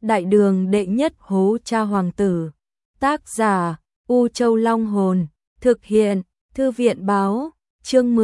Đại đường đệ nhất hố cha hoàng tử. Tác giả U Châu Long Hồn. Thực hiện Thư viện báo. Chương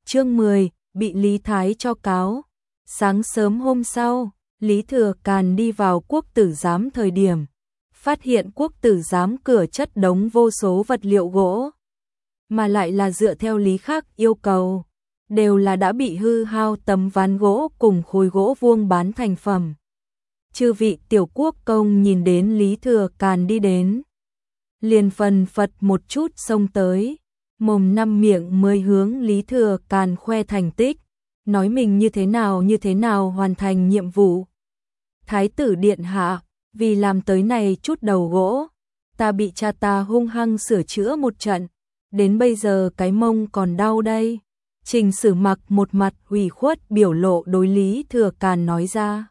10, bị Lý Thái cho cáo. Sáng sớm hôm sau, Lý Thừa Càn đi vào quốc tử giám thời điểm, phát hiện quốc tử giám cửa chất đống vô số vật liệu gỗ, mà lại là dựa theo Lý Khắc yêu cầu, đều là đã bị hư hao tấm ván gỗ cùng khối gỗ vuông bán thành phẩm. Chư vị tiểu quốc công nhìn đến Lý Thừa Càn đi đến, liền phần phật một chút xông tới, mồm năm miệng mới hướng Lý Thừa Càn khoe thành tích, nói mình như thế nào hoàn thành nhiệm vụ. Thái tử điện hạ, vì làm tới này chút đầu gỗ, ta bị cha ta hung hăng sửa chữa một trận, đến bây giờ cái mông còn đau đây. Trình Sử Mặc một mặt ủy khuất biểu lộ đối Lý Thừa Càn nói ra.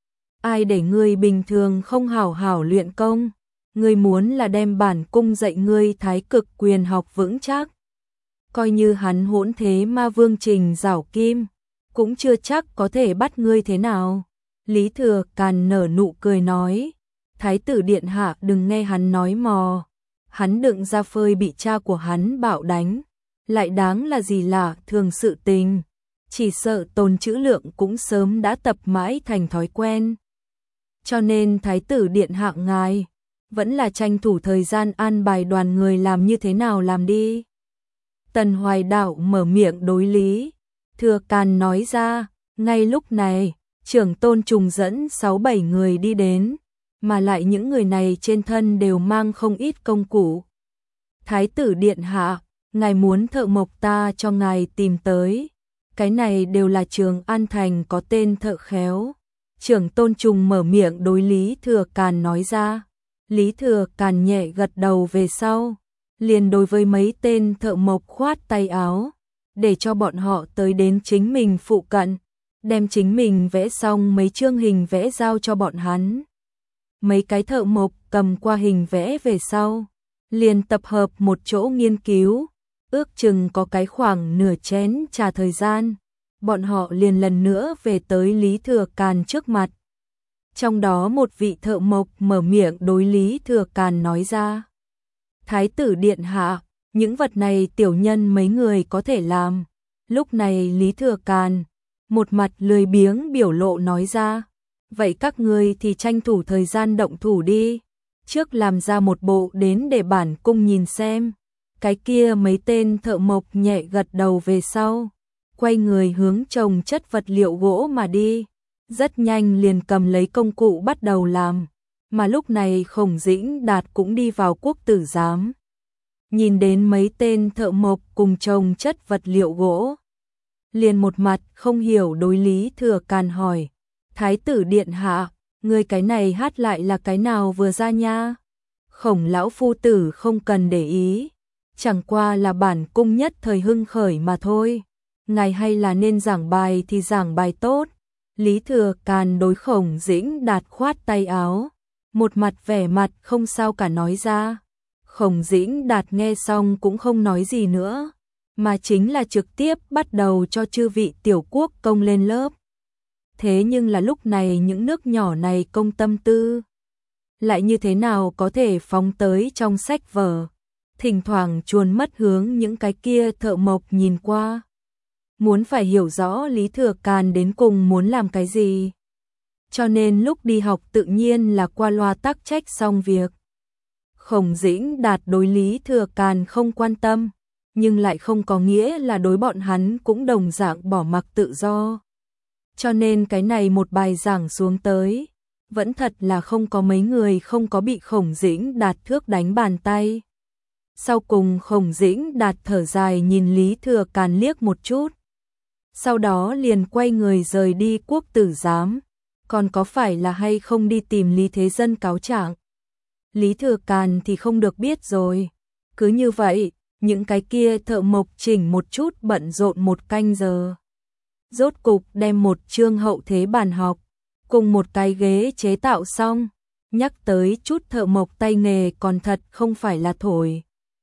Ai để ngươi bình thường không hảo hảo luyện công, ngươi muốn là đem bản cung dạy ngươi thái cực quyền học vững chắc. Coi như hắn hỗn thế ma vương Trình Giảo Kim, cũng chưa chắc có thể bắt ngươi thế nào. Lý Thừa Càn nở nụ cười nói, Thái tử điện hạ đừng nghe hắn nói mò, hắn đựng ra phơi bị cha của hắn bạo đánh, lại đáng là gì lạ thường sự tình, chỉ sợ Tôn Chữ Lượng cũng sớm đã tập mãi thành thói quen. Cho nên Thái tử điện hạ ngài, vẫn là tranh thủ thời gian an bài đoàn người làm như thế nào làm đi. Tần Hoài Đạo mở miệng đối Lý Thừa Càn nói ra, ngay lúc này, trưởng tôn trùng dẫn 6-7 người đi đến, mà lại những người này trên thân đều mang không ít công cụ. Thái tử điện hạ, ngài muốn thợ mộc ta cho ngài tìm tới, cái này đều là Trường An Thành có tên thợ khéo. Trưởng tôn trùng mở miệng đối Lý Thừa Càn nói ra, Lý Thừa Càn nhẹ gật đầu về sau, liền đối với mấy tên thợ mộc khoát tay áo, để cho bọn họ tới đến chính mình phụ cận, đem chính mình vẽ xong mấy chương hình vẽ giao cho bọn hắn. Mấy cái thợ mộc cầm qua hình vẽ về sau, liền tập hợp một chỗ nghiên cứu, ước chừng có cái khoảng nửa chén trà thời gian, bọn họ liền lần nữa về tới Lý Thừa Càn trước mặt. Trong đó một vị thợ mộc mở miệng đối Lý Thừa Càn nói ra, Thái tử điện hạ, những vật này tiểu nhân mấy người có thể làm. Lúc này Lý Thừa Càn, một mặt lười biếng biểu lộ nói ra, vậy các ngươi thì tranh thủ thời gian động thủ đi, trước làm ra một bộ đến để bản cung nhìn xem. Cái kia mấy tên thợ mộc nhẹ gật đầu về sau, quay người hướng chồng chất vật liệu gỗ mà đi, rất nhanh liền cầm lấy công cụ bắt đầu làm. Mà lúc này Khổng Dĩnh Đạt cũng đi vào quốc tử giám, nhìn đến mấy tên thợ mộc cùng chồng chất vật liệu gỗ, liền một mặt không hiểu đối Lý Thừa Càn hỏi, Thái tử điện hạ, người cái này hát lại là cái nào vừa ra nha? Khổng lão phu tử không cần để ý, chẳng qua là bản cung nhất thời hưng khởi mà thôi, ngài hay là nên giảng bài thì giảng bài tốt. Lý Thừa Càn đối Khổng Dĩnh Đạt khoát tay áo, một mặt vẻ mặt không sao cả nói ra. Khổng Dĩnh Đạt nghe xong cũng không nói gì nữa, mà chính là trực tiếp bắt đầu cho chư vị tiểu quốc công lên lớp. Thế nhưng là lúc này những nước nhỏ này công tâm tư, lại như thế nào có thể phóng tới trong sách vở, thỉnh thoảng chuồn mất hướng những cái kia thợ mộc nhìn qua. Muốn phải hiểu rõ Lý Thừa Càn đến cùng muốn làm cái gì. Cho nên lúc đi học tự nhiên là qua loa tắc trách xong việc. Khổng Dĩnh Đạt đối Lý Thừa Càn không quan tâm, nhưng lại không có nghĩa là đối bọn hắn cũng đồng dạng bỏ mặc tự do. Cho nên cái này một bài giảng xuống tới, vẫn thật là không có mấy người không có bị Khổng Dĩnh Đạt thước đánh bàn tay. Sau cùng Khổng Dĩnh Đạt thở dài nhìn Lý Thừa Càn liếc một chút, sau đó liền quay người rời đi quốc tử giám, còn có phải là hay không đi tìm Lý Thế Dân cáo trạng. Lý Thừa Càn thì không được biết rồi. Cứ như vậy, những cái kia thợ mộc chỉnh một chút bận rộn một canh giờ. Rốt cục đem một chương hậu thế bàn học, cùng một cái ghế chế tạo xong, nhắc tới chút thợ mộc tay nghề còn thật không phải là thổi.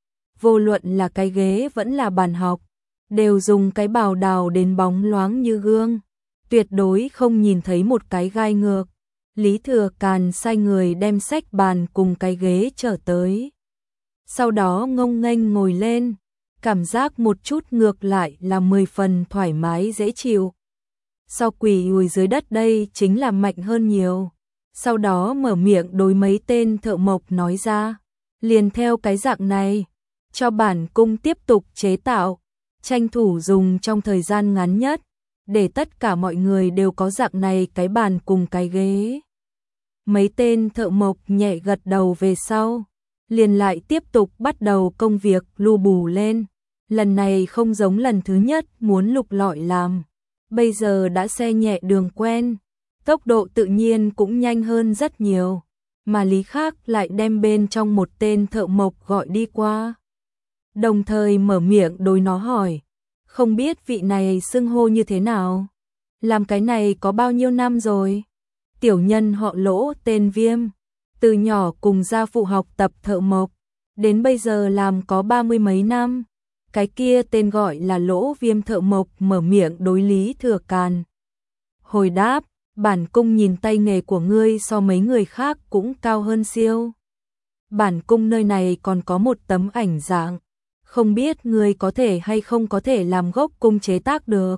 Vô luận là cái ghế vẫn là bàn học, đều dùng cái bào đào đến bóng loáng như gương, tuyệt đối không nhìn thấy một cái gai ngược. Lý Thừa Càn sai người đem sách bàn cùng cái ghế trở tới. Sau đó ngông nghênh ngồi lên, cảm giác một chút ngược lại là 10 phần thoải mái dễ chịu. So quỳ ùi dưới đất đây chính là mạnh hơn nhiều. Sau đó mở miệng đối mấy tên thợ mộc nói ra, liền theo cái dạng này, cho bản cung tiếp tục chế tạo, tranh thủ dùng trong thời gian ngắn nhất, để tất cả mọi người đều có dạng này cái bàn cùng cái ghế. Mấy tên thợ mộc nhẹ gật đầu về sau, liền lại tiếp tục bắt đầu công việc lu bù lên. Lần này không giống lần thứ nhất muốn lục lọi làm, bây giờ đã xe nhẹ đường quen, tốc độ tự nhiên cũng nhanh hơn rất nhiều, mà Lý Khác lại đem bên trong một tên thợ mộc gọi đi qua. Đồng thời mở miệng đối nó hỏi, không biết vị này xưng hô như thế nào? Làm cái này có bao nhiêu năm rồi? Tiểu nhân họ Lỗ tên Viêm, từ nhỏ cùng gia phụ học tập thợ mộc, đến bây giờ làm có 30 mấy năm. Cái kia tên gọi là Lỗ Viêm thợ mộc mở miệng đối Lý Thừa Càn. Hồi đáp, bản cung nhìn tay nghề của ngươi so mấy người khác cũng cao hơn siêu. Bản cung nơi này còn có một tấm ảnh dạng, không biết ngươi có thể hay không có thể làm gốc cung chế tác được.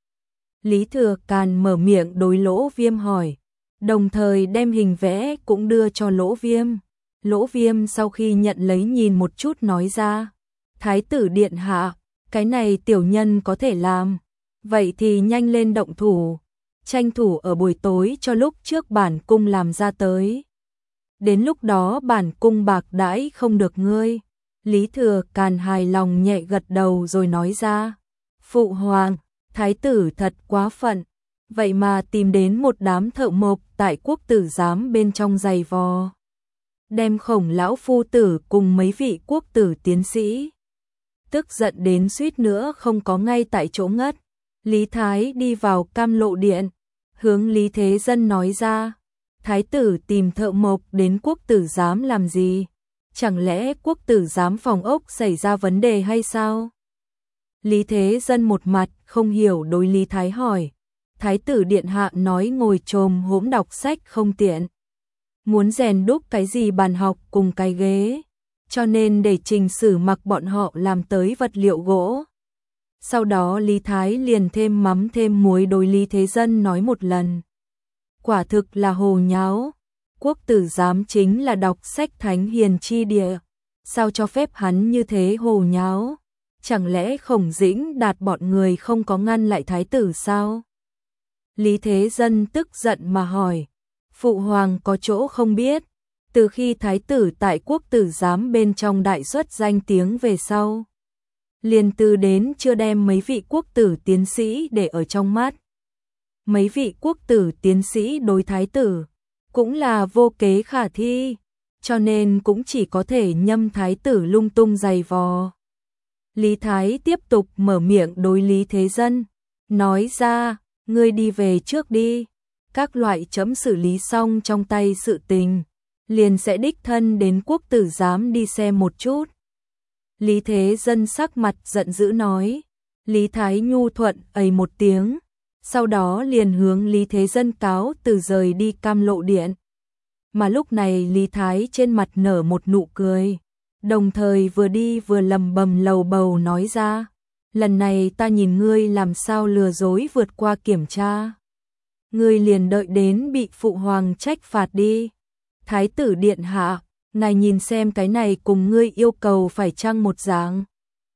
Lý Thừa Càn mở miệng đối Lỗ Viêm hỏi, đồng thời đem hình vẽ cũng đưa cho Lỗ Viêm. Lỗ Viêm sau khi nhận lấy nhìn một chút nói ra, Thái tử điện hạ, cái này tiểu nhân có thể làm, vậy thì nhanh lên động thủ, tranh thủ ở buổi tối cho lúc trước bản cung làm ra tới. Đến lúc đó bản cung bạc đãi không được ngươi. Lý Thừa Càn hài lòng nhẹ gật đầu rồi nói ra, phụ hoàng, thái tử thật quá phận, vậy mà tìm đến một đám thợ mộc tại quốc tử giám bên trong giày vò. Đem Khổng lão phu tử cùng mấy vị quốc tử tiến sĩ tức giận đến suýt nữa không có ngay tại chỗ ngất. Lý Thái đi vào Cam Lộ điện, hướng Lý Thế Dân nói ra, thái tử tìm thợ mộc đến quốc tử giám làm gì? Chẳng lẽ quốc tử giám phòng ốc xảy ra vấn đề hay sao? Lý Thế Dân một mặt không hiểu đối Lý Thái hỏi, thái tử điện hạ nói ngồi chồm hổm đọc sách không tiện, muốn rèn đúc cái gì bàn học cùng cái ghế, cho nên để Trình Sử mặc bọn họ làm tới vật liệu gỗ. Sau đó Lý Thái liền thêm mắm thêm muối đối Lý Thế Dân nói một lần. Quả thực là hồ nháo, quốc tử giám chính là đọc sách thánh hiền chi địa, sao cho phép hắn như thế hồ nháo? Chẳng lẽ Khổng Dĩnh Đạt bọn người không có ngăn lại thái tử sao? Lý Thế Dân tức giận mà hỏi, phụ hoàng có chỗ không biết, từ khi thái tử tại quốc tử giám bên trong đại xuất danh tiếng về sau, liền từ đến chưa đem mấy vị quốc tử tiến sĩ để ở trong mắt. Mấy vị quốc tử tiến sĩ đối thái tử cũng là vô kế khả thi, cho nên cũng chỉ có thể nhâm thái tử lung tung giày vò. Lý Thái tiếp tục mở miệng đối Lý Thế Dân, nói ra, ngươi đi về trước đi, các loại chấm xử lý xong trong tay sự tình, liền sẽ đích thân đến quốc tử giám đi xem một chút. Lý Thế Dân sắc mặt giận dữ nói, Lý Thái nhu thuận ầy một tiếng, sau đó liền hướng Lý Thế Dân cáo từ rời đi Cam Lộ điện. Mà lúc này Lý Thái trên mặt nở một nụ cười, đồng thời vừa đi vừa lầm bầm lầu bầu nói ra, lần này ta nhìn ngươi làm sao lừa dối vượt qua kiểm tra. Ngươi liền đợi đến bị phụ hoàng trách phạt đi. Thái tử điện hạ, ngài nhìn xem cái này cùng ngươi yêu cầu phải chăng một dạng.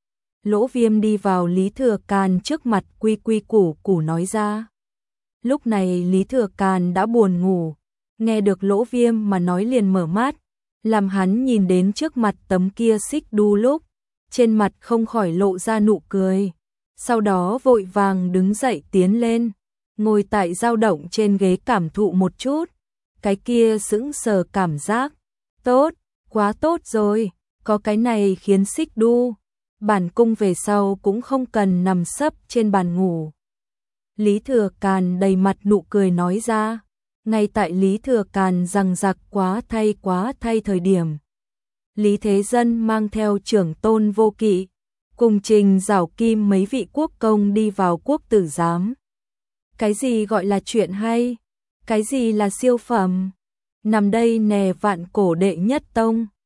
Lỗ Viêm đi vào Lý Thừa Càn trước mặt quy quy củ củ nói ra. Lúc này Lý Thừa Càn đã buồn ngủ, nghe được Lỗ Viêm mà nói liền mở mắt, làm hắn nhìn đến trước mặt tấm kia xích đu lúc, trên mặt không khỏi lộ ra nụ cười, sau đó vội vàng đứng dậy tiến lên, ngồi tại dao động trên ghế cảm thụ một chút, cái kia sững sờ cảm giác, tốt, quá tốt rồi, có cái này khiến xích đu, bản cung về sau cũng không cần nằm sấp trên bàn ngủ. Lý Thừa Càn đầy mặt nụ cười nói ra, ngay tại Lý Thừa Càn rằng giặc quá thay thời điểm. Lý Thế Dân mang theo trưởng tôn Vô Kỵ, cùng Trình Giảo Kim mấy vị quốc công đi vào quốc tử giám. Cái gì gọi là chuyện hay? Cái gì là siêu phẩm? Nằm đây nè, vạn cổ đệ nhất tông.